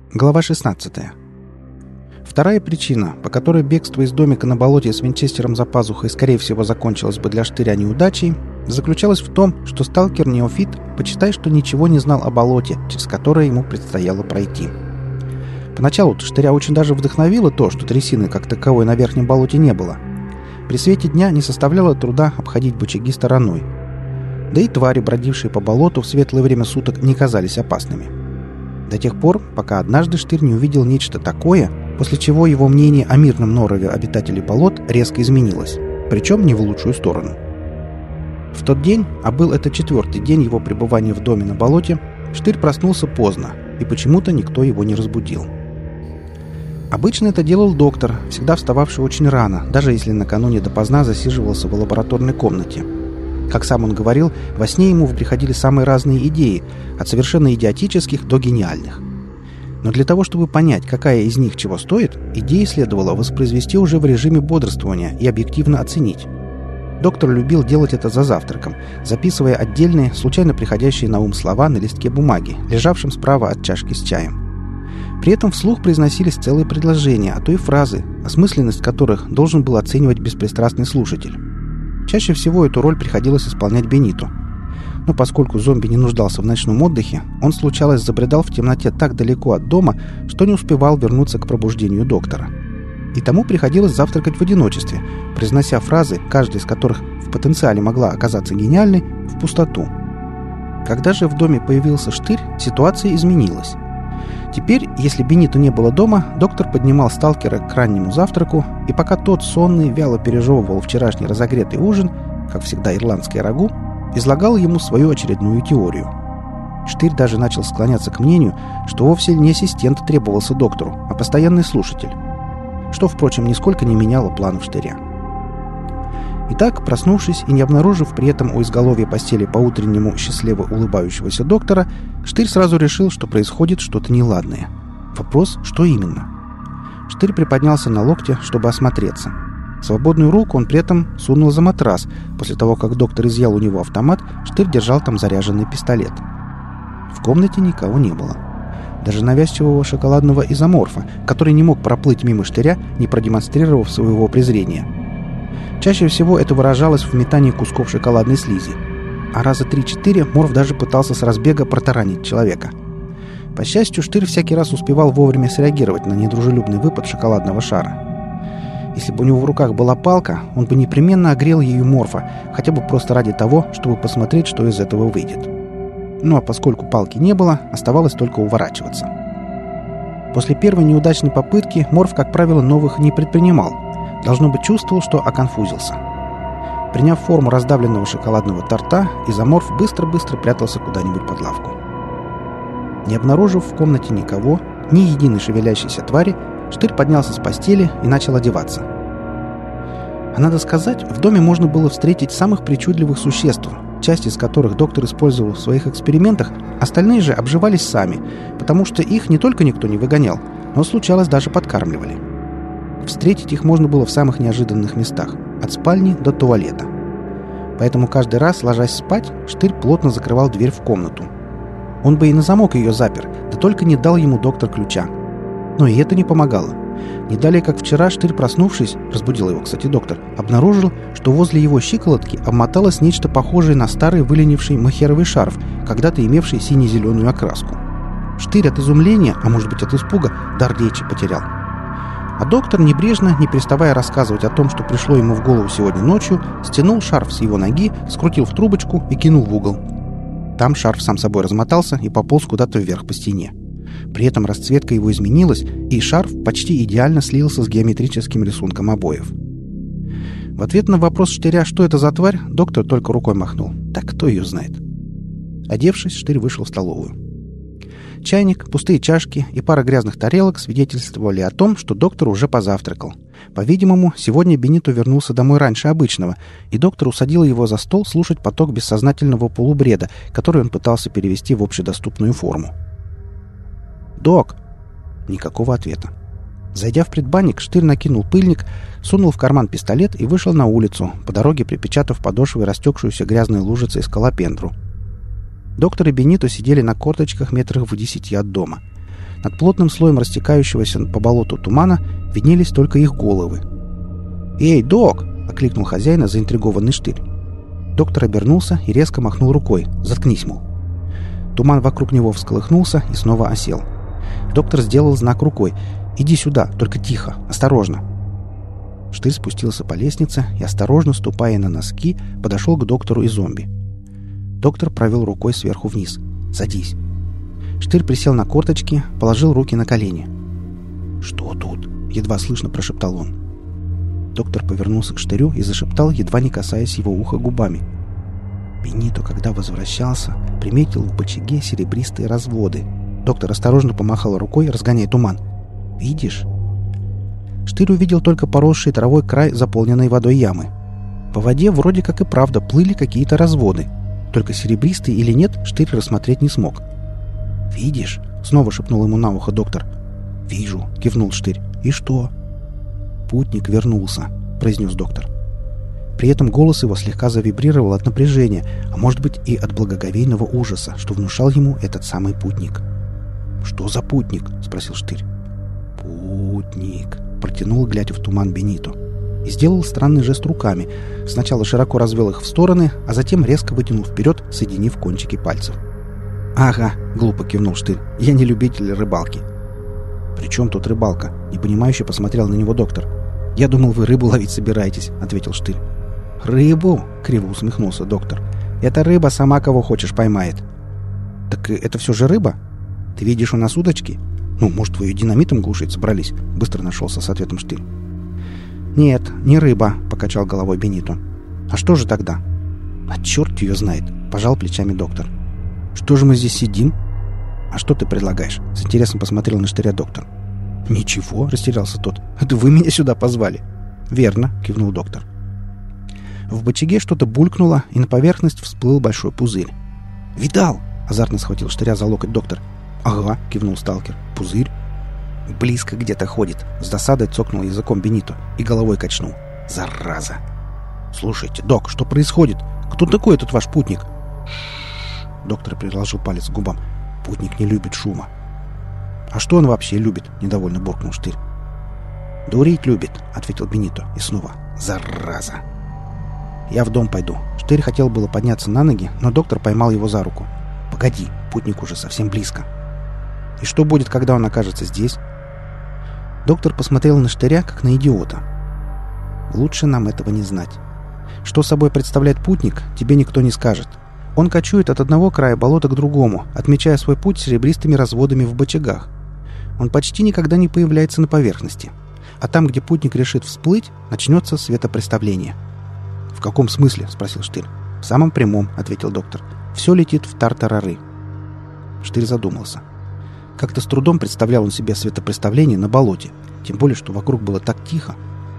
Глава 16. Вторая причина, по которой бегство из домика на болоте с винчестером за пазухой, скорее всего, закончилось бы для Штыря неудачей, заключалась в том, что сталкер-неофит, почитай, что ничего не знал о болоте, через которое ему предстояло пройти. Поначалу Штыря очень даже вдохновило то, что трясины как таковой на верхнем болоте не было. При свете дня не составляло труда обходить бочаги стороной. Да и твари, бродившие по болоту в светлое время суток, не казались опасными. До тех пор, пока однажды Штырь не увидел нечто такое, после чего его мнение о мирном норове обитателей болот резко изменилось, причем не в лучшую сторону. В тот день, а был это 4-й день его пребывания в доме на болоте, Штырь проснулся поздно, и почему-то никто его не разбудил. Обычно это делал доктор, всегда встававший очень рано, даже если накануне допоздна засиживался в лабораторной комнате. Как сам он говорил, во сне ему приходили самые разные идеи, от совершенно идиотических до гениальных. Но для того, чтобы понять, какая из них чего стоит, идеи следовало воспроизвести уже в режиме бодрствования и объективно оценить. Доктор любил делать это за завтраком, записывая отдельные, случайно приходящие на ум слова на листке бумаги, лежавшем справа от чашки с чаем. При этом вслух произносились целые предложения, а то и фразы, осмысленность которых должен был оценивать беспристрастный слушатель. Чаще всего эту роль приходилось исполнять Бениту. Но поскольку зомби не нуждался в ночном отдыхе, он, случалось, забредал в темноте так далеко от дома, что не успевал вернуться к пробуждению доктора. И тому приходилось завтракать в одиночестве, произнося фразы, каждая из которых в потенциале могла оказаться гениальной, в пустоту. Когда же в доме появился Штырь, ситуация изменилась. Теперь, если Бениту не было дома, доктор поднимал сталкера к раннему завтраку, и пока тот сонный вяло пережевывал вчерашний разогретый ужин, как всегда ирландское рагу, излагал ему свою очередную теорию. Штырь даже начал склоняться к мнению, что вовсе не ассистент требовался доктору, а постоянный слушатель. Что, впрочем, нисколько не меняло планов Штыря. Итак, проснувшись и не обнаружив при этом у изголовья постели по-утреннему счастливо улыбающегося доктора, Штырь сразу решил, что происходит что-то неладное. Вопрос, что именно? Штырь приподнялся на локте, чтобы осмотреться. Свободную руку он при этом сунул за матрас. После того, как доктор изъял у него автомат, Штырь держал там заряженный пистолет. В комнате никого не было. Даже навязчивого шоколадного изоморфа, который не мог проплыть мимо Штыря, не продемонстрировав своего презрения. Чаще всего это выражалось в метании кусков шоколадной слизи. А раза 3-4 Морф даже пытался с разбега протаранить человека. По счастью, Штырь всякий раз успевал вовремя среагировать на недружелюбный выпад шоколадного шара. Если бы у него в руках была палка, он бы непременно огрел ею Морфа, хотя бы просто ради того, чтобы посмотреть, что из этого выйдет. Ну а поскольку палки не было, оставалось только уворачиваться. После первой неудачной попытки Морф, как правило, новых не предпринимал. Должно быть, чувствовал, что оконфузился. Приняв форму раздавленного шоколадного торта, изоморф быстро-быстро прятался куда-нибудь под лавку. Не обнаружив в комнате никого, ни единой шевелящейся твари, Штырь поднялся с постели и начал одеваться. А надо сказать, в доме можно было встретить самых причудливых существ, часть из которых доктор использовал в своих экспериментах, остальные же обживались сами, потому что их не только никто не выгонял, но, случалось, даже подкармливали. Встретить их можно было в самых неожиданных местах, от спальни до туалета. Поэтому каждый раз, ложась спать, Штырь плотно закрывал дверь в комнату. Он бы и на замок ее запер, да только не дал ему доктор ключа. Но и это не помогало. Не далее, как вчера, Штырь, проснувшись, разбудил его, кстати, доктор, обнаружил, что возле его щиколотки обмоталось нечто похожее на старый выленивший махеровый шарф, когда-то имевший сине-зеленую окраску. Штырь от изумления, а может быть от испуга, дар речи потерял. А доктор, небрежно, не переставая рассказывать о том, что пришло ему в голову сегодня ночью, стянул шарф с его ноги, скрутил в трубочку и кинул в угол. Там шарф сам собой размотался и пополз куда-то вверх по стене. При этом расцветка его изменилась, и шарф почти идеально слился с геометрическим рисунком обоев. В ответ на вопрос Штыря, что это за тварь, доктор только рукой махнул. Так кто ее знает? Одевшись, Штырь вышел в столовую. Чайник, пустые чашки и пара грязных тарелок свидетельствовали о том, что доктор уже позавтракал. По-видимому, сегодня Бенито вернулся домой раньше обычного, и доктор усадил его за стол слушать поток бессознательного полубреда, который он пытался перевести в общедоступную форму. «Док!» Никакого ответа. Зайдя в предбанник, Штырь накинул пыльник, сунул в карман пистолет и вышел на улицу, по дороге припечатав подошвой растекшуюся грязной лужицей скалопендру. Доктор и Бенито сидели на корточках метрах в 10 от дома. Над плотным слоем растекающегося по болоту тумана виднелись только их головы. «Эй, док!» — окликнул хозяина заинтригованный Штырь. Доктор обернулся и резко махнул рукой. «Заткнись, мол». Туман вокруг него всколыхнулся и снова осел. Доктор сделал знак рукой. «Иди сюда, только тихо, осторожно». Штырь спустился по лестнице и, осторожно ступая на носки, подошел к доктору и зомби. Доктор провел рукой сверху вниз. «Садись». Штырь присел на корточки, положил руки на колени. «Что тут?» — едва слышно прошептал он. Доктор повернулся к Штырю и зашептал, едва не касаясь его уха губами. Бенито, когда возвращался, приметил в бочаге серебристые разводы. Доктор осторожно помахал рукой, разгоняя туман. «Видишь?» Штырь увидел только поросший травой край заполненной водой ямы. По воде вроде как и правда плыли какие-то разводы. Только серебристые или нет, Штырь рассмотреть не смог. «Видишь?» — снова шепнул ему на ухо доктор. «Вижу», — кивнул Штырь. «И что?» «Путник вернулся», — произнес доктор. При этом голос его слегка завибрировал от напряжения, а может быть и от благоговейного ужаса, что внушал ему этот самый путник. «Что за путник?» — спросил Штырь. «Путник», — протянул, глядя в туман Бенито. И сделал странный жест руками. Сначала широко развел их в стороны, а затем резко вытянул вперед, соединив кончики пальцев. «Ага», — глупо кивнул Штырь, — «я не любитель рыбалки». «При чем тут рыбалка?» — непонимающе посмотрел на него доктор. «Я думал, вы рыбу ловить собираетесь», — ответил Штырь. «Рыбу?» — криво усмехнулся доктор. «Эта рыба сама кого хочешь поймает». «Так это все же рыба? Ты видишь у нас удочки? Ну, может, вы ее динамитом глушить собрались?» — быстро нашелся с ответом Штырь. «Нет, не рыба», — покачал головой Бенито. «А что же тогда?» «А черт ее знает», — пожал плечами доктор. «Что же мы здесь сидим?» «А что ты предлагаешь?» — с интересом посмотрел на Штыря доктор. «Ничего», — растерялся тот. «Это вы меня сюда позвали». «Верно», — кивнул доктор. В бочаге что-то булькнуло, и на поверхность всплыл большой пузырь. «Видал?» — азартно схватил Штыря за локоть доктор. «Ага», — кивнул сталкер. «Пузырь?» «Близко где-то ходит», — с досадой цокнул языком Бенито и головой качнул. «Зараза!» «Слушайте, док, что происходит? Кто такой этот ваш путник?» Доктор приложил палец к губам. «Путник не любит шума». «А что он вообще любит?» — недовольно буркнул Штырь. «Дурить любит», — ответил Бенито. И снова «Зараза!» «Я в дом пойду». Штырь хотел было подняться на ноги, но доктор поймал его за руку. «Погоди, путник уже совсем близко». «И что будет, когда он окажется здесь?» Доктор посмотрел на Штыря, как на идиота. «Лучше нам этого не знать. Что собой представляет путник, тебе никто не скажет. Он кочует от одного края болота к другому, отмечая свой путь серебристыми разводами в бочагах. Он почти никогда не появляется на поверхности. А там, где путник решит всплыть, начнется светопреставление». «В каком смысле?» — спросил Штырь. «В самом прямом», — ответил доктор. «Все летит в тартарары». Штырь задумался. Как-то с трудом представлял он себе светопреставление на болоте, тем более, что вокруг было так тихо.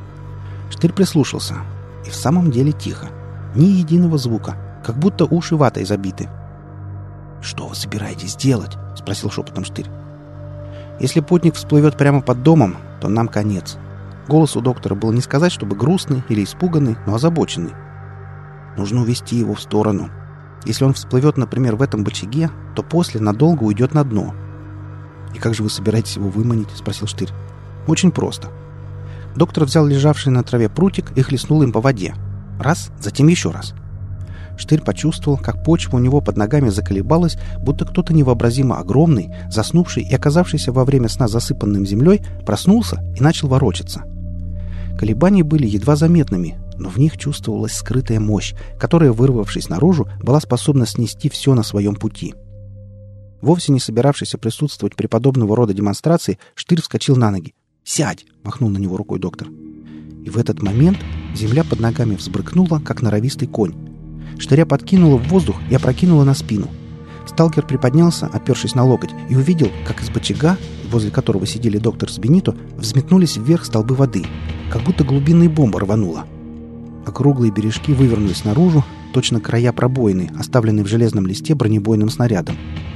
Штырь прислушался. И в самом деле тихо. Ни единого звука, как будто уши ватой забиты. «Что вы собираетесь делать?» — спросил шепотом Штырь. «Если путник всплывет прямо под домом, то нам конец». Голос у доктора был не сказать, чтобы грустный или испуганный, но озабоченный. «Нужно увести его в сторону. Если он всплывет, например, в этом бочаге, то после надолго уйдет на дно». «И как же вы собираетесь его выманить?» — спросил Штырь. «Очень просто». Доктор взял лежавший на траве прутик и хлестнул им по воде. Раз, затем еще раз. Штырь почувствовал, как почва у него под ногами заколебалась, будто кто-то невообразимо огромный, заснувший и оказавшийся во время сна засыпанным землей, проснулся и начал ворочаться. Колебания были едва заметными, но в них чувствовалась скрытая мощь, которая, вырвавшись наружу, была способна снести все на своем пути. Вовсе не собиравшийся присутствовать при подобного рода демонстрации, Штырь вскочил на ноги. «Сядь!» — махнул на него рукой доктор. И в этот момент земля под ногами взбрыкнула, как норовистый конь. Штыря подкинула в воздух и опрокинула на спину. Сталкер приподнялся, опершись на локоть, и увидел, как из бочага, возле которого сидели доктор с Бенито, взметнулись вверх столбы воды, как будто глубинная бомба рванула. Округлые бережки вывернулись наружу, точно края пробоины, оставленные в железном листе бронебойным снарядом.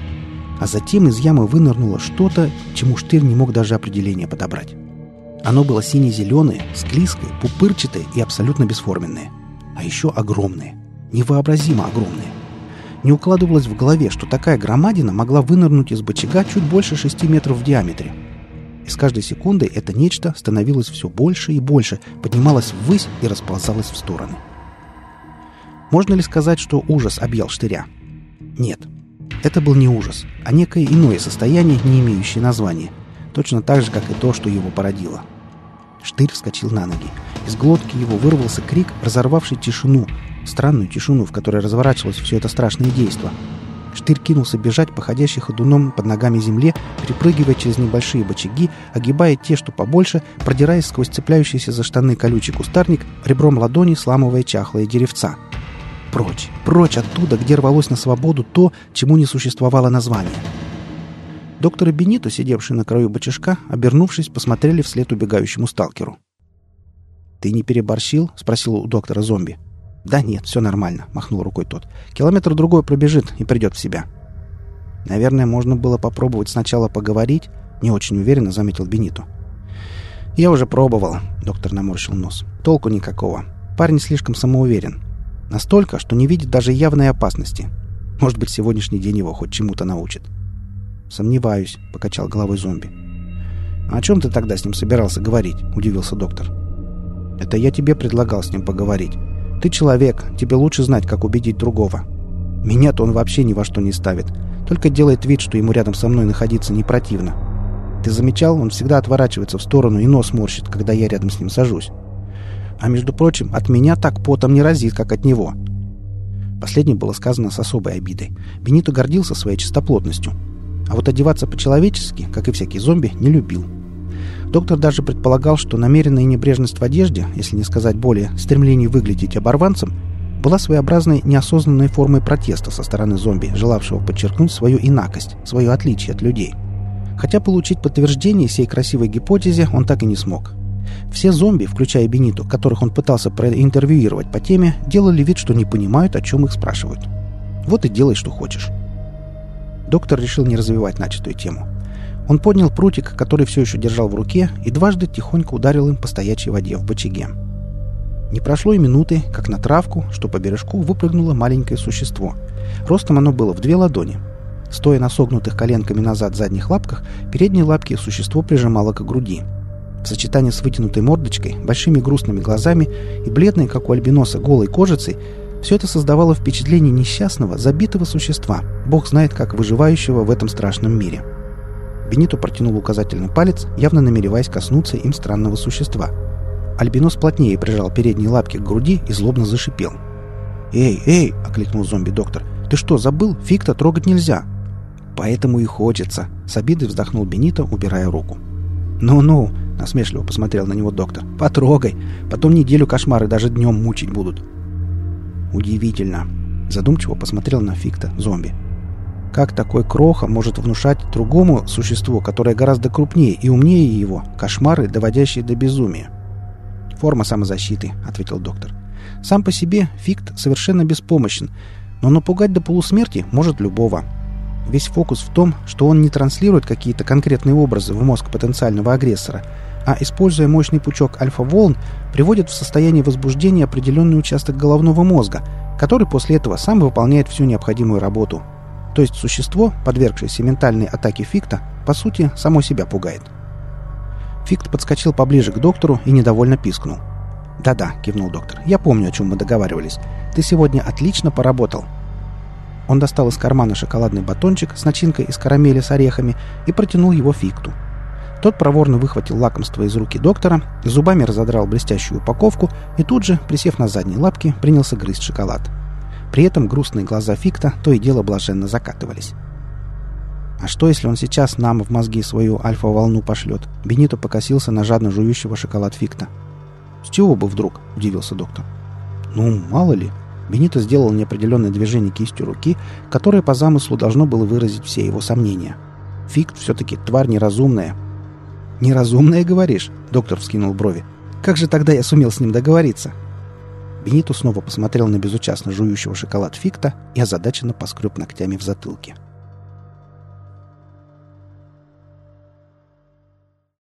А затем из ямы вынырнуло что-то, чему Штырь не мог даже определения подобрать. Оно было сине-зеленое, склизкое, пупырчатое и абсолютно бесформенное. А еще огромное. Невообразимо огромное. Не укладывалось в голове, что такая громадина могла вынырнуть из бочага чуть больше 6 метров в диаметре. И с каждой секундой это нечто становилось все больше и больше, поднималось ввысь и расползалось в стороны. Можно ли сказать, что ужас объял Штыря? Нет. Это был не ужас, а некое иное состояние, не имеющее названия. Точно так же, как и то, что его породило. Штырь вскочил на ноги. Из глотки его вырвался крик, разорвавший тишину, странную тишину, в которой разворачивалось все это страшное действо. Штырь кинулся бежать по ходящей ходуном под ногами земле, перепрыгивая через небольшие бочаги, огибая те, что побольше, продираясь сквозь цепляющийся за штаны колючий кустарник, ребром ладони сламывая чахлые деревца. Прочь, прочь оттуда, где рвалось на свободу то, чему не существовало названия. Доктор и Бенито, сидевшие на краю бочажка, обернувшись, посмотрели вслед убегающему сталкеру. «Ты не переборщил?» — спросил у доктора зомби. «Да нет, все нормально», — махнул рукой тот. «Километр-другой пробежит и придет в себя». «Наверное, можно было попробовать сначала поговорить», — не очень уверенно заметил Бенито. «Я уже пробовал», — доктор наморщил нос. «Толку никакого. Парень слишком самоуверен. Настолько, что не видит даже явной опасности. Может быть, сегодняшний день его хоть чему-то научит». «Сомневаюсь», — покачал головой зомби. «А о чем ты тогда с ним собирался говорить?» — удивился доктор. «Это я тебе предлагал с ним поговорить. Ты человек, тебе лучше знать, как убедить другого. Меня-то он вообще ни во что не ставит, только делает вид, что ему рядом со мной находиться не противно. Ты замечал, он всегда отворачивается в сторону и нос морщит, когда я рядом с ним сажусь. А между прочим, от меня так потом не разит, как от него». Последнее было сказано с особой обидой. Бенито гордился своей чистоплотностью. А вот одеваться по-человечески, как и всякий зомби, не любил. Доктор даже предполагал, что намеренная небрежность в одежде, если не сказать более, стремление выглядеть оборванцем, была своеобразной неосознанной формой протеста со стороны зомби, желавшего подчеркнуть свою инакость, свое отличие от людей. Хотя получить подтверждение сей красивой гипотезе он так и не смог. Все зомби, включая Бенито, которых он пытался проинтервьюировать по теме, делали вид, что не понимают, о чем их спрашивают. Вот и делай, что хочешь. Доктор решил не развивать начатую тему. Он поднял прутик, который все еще держал в руке, и дважды тихонько ударил им по стоячей воде в бочаге. Не прошло и минуты, как на травку, что по бережку, выпрыгнуло маленькое существо. Ростом оно было в 2 ладони. Стоя на согнутых коленками назад задних лапках, передние лапки существо прижимало к груди. В сочетании с вытянутой мордочкой, большими грустными глазами и бледной, как у альбиноса, голой кожицей, все это создавало впечатление несчастного, забитого существа, бог знает как выживающего в этом страшном мире. Бенито протянул указательный палец, явно намереваясь коснуться им странного существа. Альбинос плотнее прижал передние лапки к груди и злобно зашипел. «Эй, эй!» — окликнул зомби-доктор. «Ты что, забыл? Фиг-то трогать нельзя!» «Поэтому и хочется!» — с обидой вздохнул Бенито, убирая руку. «Ну-ну!» — насмешливо посмотрел на него доктор. «Потрогай! Потом неделю кошмары даже днем мучить будут!» «Удивительно!» — задумчиво посмотрел на Фикта зомби. «Как такой кроха может внушать другому существу, которое гораздо крупнее и умнее его, кошмары, доводящие до безумия?» «Форма самозащиты», — ответил доктор. «Сам по себе Фикт совершенно беспомощен, но напугать до полусмерти может любого. Весь фокус в том, что он не транслирует какие-то конкретные образы в мозг потенциального агрессора, а, используя мощный пучок альфа-волн, приводит в состояние возбуждения определенный участок головного мозга, который после этого сам выполняет всю необходимую работу. То есть существо, подвергшееся ментальной атаке Фикта, по сути, само себя пугает». Фикт подскочил поближе к доктору и недовольно пискнул. «Да-да», — кивнул доктор, — «я помню, о чем мы договаривались. Ты сегодня отлично поработал». Он достал из кармана шоколадный батончик с начинкой из карамели с орехами и протянул его Фикту. Тот проворно выхватил лакомство из руки доктора, зубами разодрал блестящую упаковку и тут же, присев на задние лапки, принялся грызть шоколад. При этом грустные глаза Фикта то и дело блаженно закатывались. «А что, если он сейчас нам в мозги свою альфа-волну пошлет?» Бенито покосился на жадно жующего шоколад Фикта. «С чего бы вдруг?» – удивился доктор. «Ну, мало ли». Бенито сделал неопределенное движение кистью руки, которое по замыслу должно было выразить все его сомнения. Фикт все-таки тварь неразумная. «Неразумная, говоришь?» – доктор вскинул брови. «Как же тогда я сумел с ним договориться?» Бенито снова посмотрел на безучастно жующего шоколад Фикта и озадаченно поскреб ногтями в затылке.